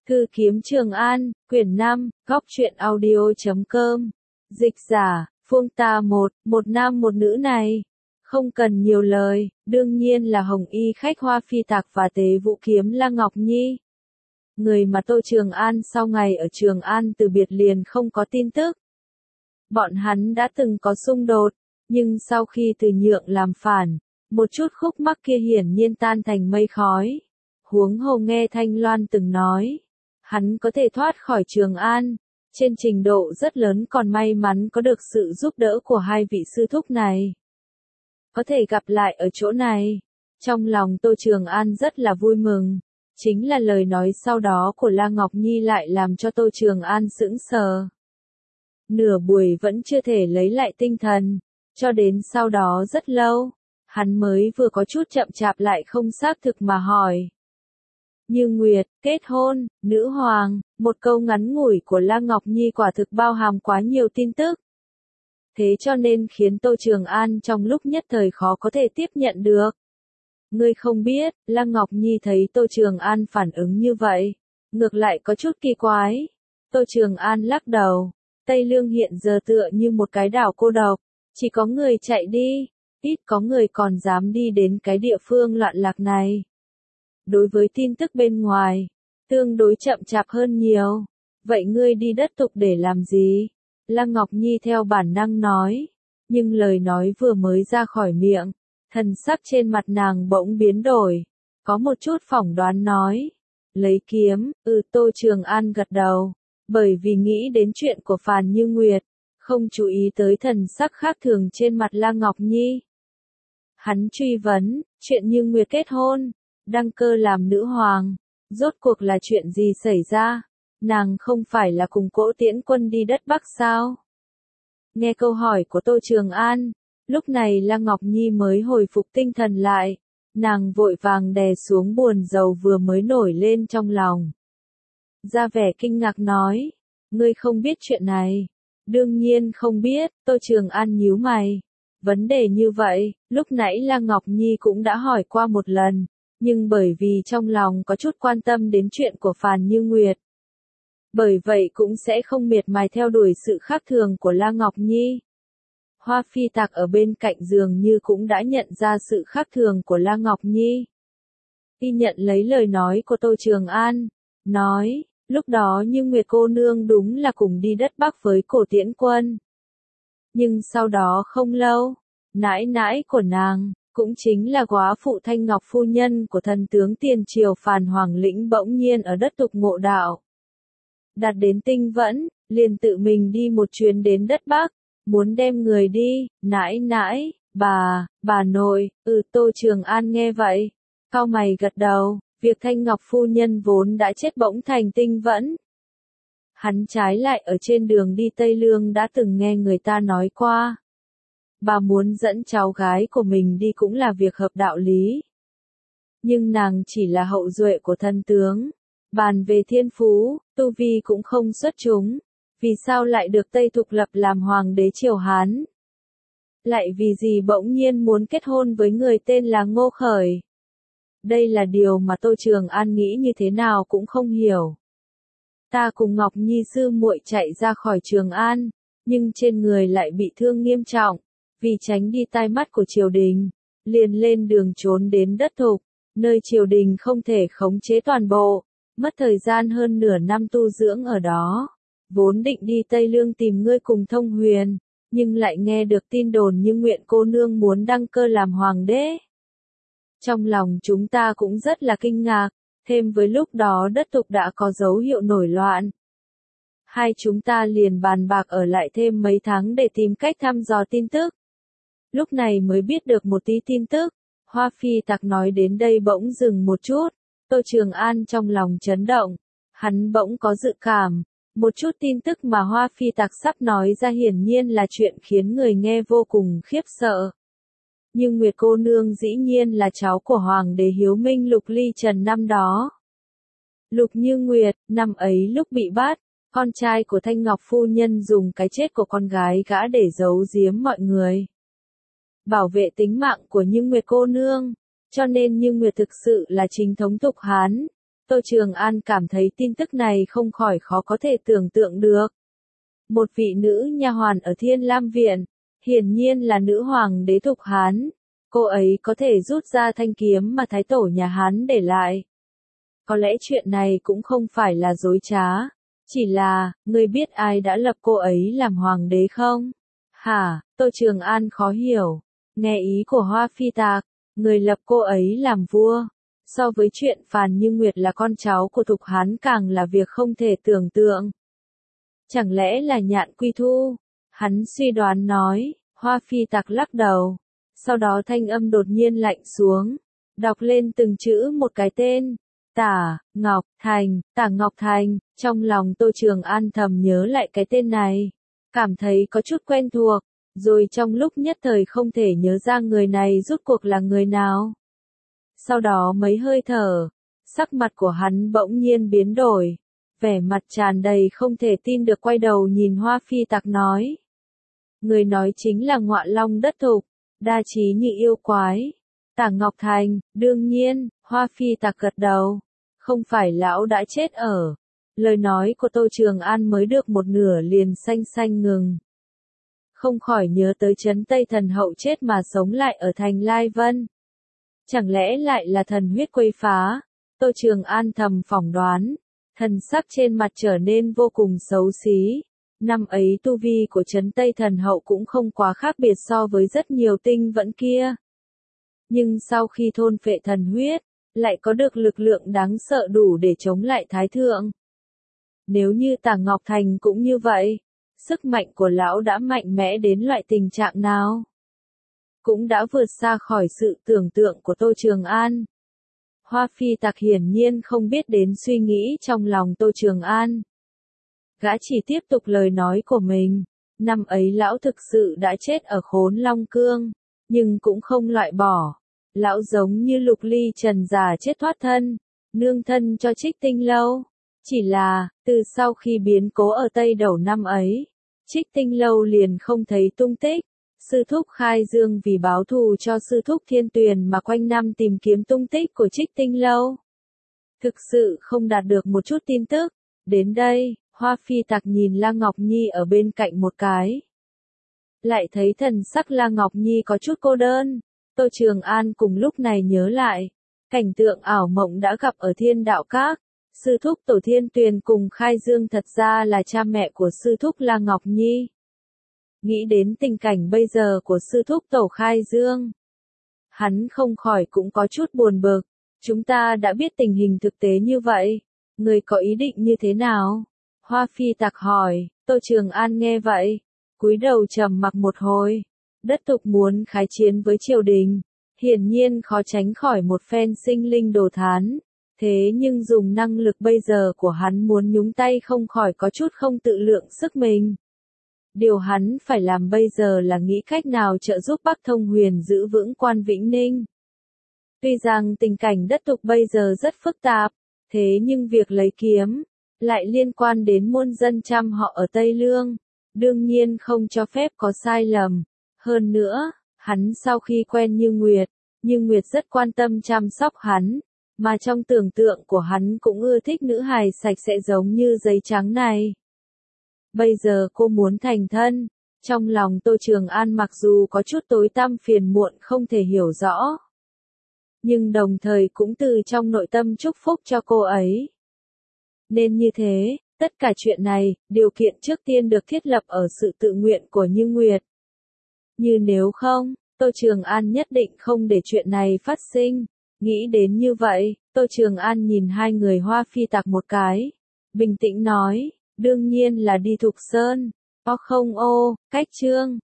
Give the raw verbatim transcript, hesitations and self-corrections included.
Thư kiếm Trường An, quyển năm, góc truyện audio chấm com. Dịch giả, Phương Ta một, một nam một nữ này. Không cần nhiều lời, đương nhiên là Hồng Y khách Hoa Phi Tạc và Tế Vũ Kiếm La Ngọc Nhi. Người mà Tô Trường An sau ngày ở Trường An từ biệt liền không có tin tức. Bọn hắn đã từng có xung đột, nhưng sau khi từ nhượng làm phản, một chút khúc mắc kia hiển nhiên tan thành mây khói. Huống hồ nghe Thanh Loan từng nói, hắn có thể thoát khỏi Trường An, trên trình độ rất lớn còn may mắn có được sự giúp đỡ của hai vị sư thúc này. Có thể gặp lại ở chỗ này, trong lòng Tô Trường An rất là vui mừng, chính là lời nói sau đó của La Ngọc Nhi lại làm cho Tô Trường An sững sờ. Nửa buổi vẫn chưa thể lấy lại tinh thần, cho đến sau đó rất lâu, hắn mới vừa có chút chậm chạp lại không xác thực mà hỏi. Như Nguyệt, kết hôn, nữ hoàng, một câu ngắn ngủi của La Ngọc Nhi quả thực bao hàm quá nhiều tin tức. Thế cho nên khiến Tô Trường An trong lúc nhất thời khó có thể tiếp nhận được. Ngươi không biết, La Ngọc Nhi thấy Tô Trường An phản ứng như vậy, ngược lại có chút kỳ quái. Tô Trường An lắc đầu, Tây Lương hiện giờ tựa như một cái đảo cô độc, chỉ có người chạy đi, ít có người còn dám đi đến cái địa phương loạn lạc này. Đối với tin tức bên ngoài, tương đối chậm chạp hơn nhiều. Vậy ngươi đi đất tục để làm gì? La Ngọc Nhi theo bản năng nói, nhưng lời nói vừa mới ra khỏi miệng, thần sắc trên mặt nàng bỗng biến đổi, có một chút phỏng đoán nói, lấy kiếm, ừ. Tô Trường An gật đầu, bởi vì nghĩ đến chuyện của Phàn Như Nguyệt, không chú ý tới thần sắc khác thường trên mặt La Ngọc Nhi. Hắn truy vấn, chuyện Như Nguyệt kết hôn, đăng cơ làm nữ hoàng, rốt cuộc là chuyện gì xảy ra? Nàng không phải là cùng Cỗ Tiễn Quân đi đất Bắc sao? Nghe câu hỏi của Tô Trường An, lúc này La Ngọc Nhi mới hồi phục tinh thần lại, nàng vội vàng đè xuống buồn rầu vừa mới nổi lên trong lòng. Ra vẻ kinh ngạc nói, ngươi không biết chuyện này. Đương nhiên không biết, Tô Trường An nhíu mày. Vấn đề như vậy, lúc nãy La Ngọc Nhi cũng đã hỏi qua một lần, nhưng bởi vì trong lòng có chút quan tâm đến chuyện của Phàn Như Nguyệt. Bởi vậy cũng sẽ không miệt mài theo đuổi sự khác thường của La Ngọc Nhi. Hoa Phi Tạc ở bên cạnh dường như cũng đã nhận ra sự khác thường của La Ngọc Nhi. Y nhận lấy lời nói của Tô Trường An, nói, lúc đó Như Nguyệt cô nương đúng là cùng đi đất Bắc với Cổ Tiễn Quân. Nhưng sau đó không lâu, nãi nãi của nàng, cũng chính là góa phụ Thanh Ngọc phu nhân của thần tướng tiền triều Phàn Hoàng Lĩnh bỗng nhiên ở đất tục ngộ đạo. Đạt đến Tinh Vẫn, liền tự mình đi một chuyến đến đất Bắc, muốn đem người đi, nãi nãi, bà, bà nội, ừ. Tô Trường An nghe vậy, cau mày gật đầu, việc Thanh Ngọc phu nhân vốn đã chết bỗng thành Tinh Vẫn. Hắn trái lại ở trên đường đi Tây Lương đã từng nghe người ta nói qua. Bà muốn dẫn cháu gái của mình đi cũng là việc hợp đạo lý. Nhưng nàng chỉ là hậu duệ của thân tướng. Bàn về thiên phú, tu vi cũng không xuất chúng. Vì sao lại được Tây Thục lập làm hoàng đế triều Hán? Lại vì gì bỗng nhiên muốn kết hôn với người tên là Ngô Khởi? Đây là điều mà Tô Trường An nghĩ như thế nào cũng không hiểu. Ta cùng Ngọc Nhi sư muội chạy ra khỏi Trường An, nhưng trên người lại bị thương nghiêm trọng. Vì tránh đi tai mắt của triều đình, liền lên đường trốn đến đất Thục, nơi triều đình không thể khống chế toàn bộ, mất thời gian hơn nửa năm tu dưỡng ở đó. Vốn định đi Tây Lương tìm ngươi cùng Thông Huyền, nhưng lại nghe được tin đồn Như Nguyện cô nương muốn đăng cơ làm hoàng đế. Trong lòng chúng ta cũng rất là kinh ngạc, thêm với lúc đó đất Thục đã có dấu hiệu nổi loạn. Hai chúng ta liền bàn bạc ở lại thêm mấy tháng để tìm cách thăm dò tin tức. Lúc này mới biết được một tí tin tức. Hoa Phi Tạc nói đến đây bỗng dừng một chút. Tô Trường An trong lòng chấn động. Hắn bỗng có dự cảm. Một chút tin tức mà Hoa Phi Tạc sắp nói ra hiển nhiên là chuyện khiến người nghe vô cùng khiếp sợ. Nhưng Nguyệt cô nương dĩ nhiên là cháu của Hoàng đế Hiếu Minh Lục Ly Trần năm đó. Lục Như Nguyệt, năm ấy lúc bị bắt, con trai của Thanh Ngọc phu nhân dùng cái chết của con gái gã để giấu giếm mọi người. Bảo vệ tính mạng của Như Nguyệt cô nương, cho nên Như Nguyệt thực sự là chính thống Thục Hán, Tô Trường An cảm thấy tin tức này không khỏi khó có thể tưởng tượng được. Một vị nữ nha hoàn ở Thiên Lam Viện, hiển nhiên là nữ hoàng đế Thục Hán. Cô ấy có thể rút ra thanh kiếm mà thái tổ nhà Hán để lại. Có lẽ chuyện này cũng không phải là dối trá. Chỉ là, ngươi biết ai đã lập cô ấy làm hoàng đế không? Hả, Tô Trường An khó hiểu. Nghe ý của Hoa Phi Tạc, người lập cô ấy làm vua. So với chuyện Phàn Như Nguyệt là con cháu của Thục Hán càng là việc không thể tưởng tượng. Chẳng lẽ là Nhạn Quy Thu? Hắn suy đoán nói, Hoa Phi Tạc lắc đầu. Sau đó thanh âm đột nhiên lạnh xuống. Đọc lên từng chữ một cái tên. Tả, Ngọc, Thành, Tả Ngọc Thành. Trong lòng Tô Trường An thầm nhớ lại cái tên này. Cảm thấy có chút quen thuộc. Rồi trong lúc nhất thời không thể nhớ ra người này rốt cuộc là người nào. Sau đó mấy hơi thở, sắc mặt của hắn bỗng nhiên biến đổi. Vẻ mặt tràn đầy không thể tin được quay đầu nhìn Hoa Phi Tạc nói. Người nói chính là Ngọa Long Đất Thục, đa trí như yêu quái. Tả Ngọc Thành, đương nhiên, Hoa Phi Tạc gật đầu. Không phải lão đã chết ở. Lời nói của Tô Trường An mới được một nửa liền xanh xanh ngừng. Không khỏi nhớ tới Trấn Tây Thần Hậu chết mà sống lại ở thành Lai Vân. Chẳng lẽ lại là thần huyết quấy phá? Tô Trường An thầm phỏng đoán. Thần sắc trên mặt trở nên vô cùng xấu xí. Năm ấy tu vi của Trấn Tây Thần Hậu cũng không quá khác biệt so với rất nhiều tinh vẫn kia. Nhưng sau khi thôn phệ thần huyết, lại có được lực lượng đáng sợ đủ để chống lại Thái Thượng. Nếu như Tả Ngọc Thành cũng như vậy, sức mạnh của lão đã mạnh mẽ đến loại tình trạng nào? Cũng đã vượt xa khỏi sự tưởng tượng của Tô Trường An. Hoa Phi Tạc hiển nhiên không biết đến suy nghĩ trong lòng Tô Trường An. Gã chỉ tiếp tục lời nói của mình. Năm ấy lão thực sự đã chết ở Khốn Long Cương, nhưng cũng không loại bỏ. Lão giống như Lục Ly Trần già chết thoát thân, nương thân cho Trích Tinh Lâu. Chỉ là, từ sau khi biến cố ở Tây Đầu năm ấy, Trích Tinh Lâu liền không thấy tung tích. Sư thúc Khai Dương vì báo thù cho sư thúc Thiên Tuyền mà quanh năm tìm kiếm tung tích của Trích Tinh Lâu. Thực sự không đạt được một chút tin tức. Đến đây, Hoa Phi Tạc nhìn La Ngọc Nhi ở bên cạnh một cái. Lại thấy thần sắc La Ngọc Nhi có chút cô đơn. Tô Trường An cùng lúc này nhớ lại. Cảnh tượng ảo mộng đã gặp ở Thiên Đạo Các. Sư thúc Tổ Thiên Tuyền cùng Khai Dương thật ra là cha mẹ của sư thúc La Ngọc Nhi. Nghĩ đến tình cảnh bây giờ của sư thúc Tổ Khai Dương, hắn không khỏi cũng có chút buồn bực. Chúng ta đã biết tình hình thực tế như vậy, người có ý định như thế nào? Hoa Phi Tạc hỏi. Tô Trường An nghe vậy, cúi đầu trầm mặc một hồi. Đất Thục muốn khái chiến với triều đình, hiển nhiên khó tránh khỏi một phen sinh linh đồ thán. Thế nhưng dùng năng lực bây giờ của hắn muốn nhúng tay không khỏi có chút không tự lượng sức mình. Điều hắn phải làm bây giờ là nghĩ cách nào trợ giúp Bắc Thông Huyền giữ vững Quan Vĩnh Ninh. Tuy rằng tình cảnh Đất Thục bây giờ rất phức tạp, thế nhưng việc lấy kiếm lại liên quan đến muôn dân trăm họ ở Tây Lương, đương nhiên không cho phép có sai lầm. Hơn nữa, hắn sau khi quen Như Nguyệt, Như Nguyệt rất quan tâm chăm sóc hắn, mà trong tưởng tượng của hắn cũng ưa thích nữ hài sạch sẽ giống như giấy trắng này. Bây giờ cô muốn thành thân, trong lòng Tô Trường An mặc dù có chút tối tăm phiền muộn không thể hiểu rõ, nhưng đồng thời cũng từ trong nội tâm chúc phúc cho cô ấy. Nên như thế, tất cả chuyện này, điều kiện trước tiên được thiết lập ở sự tự nguyện của Như Nguyệt. Như nếu không, Tô Trường An nhất định không để chuyện này phát sinh. Nghĩ đến như vậy, Tô Trường An nhìn hai người Hoa Phi Tạc một cái, bình tĩnh nói, đương nhiên là đi Thục Sơn. O không ô, cách chương.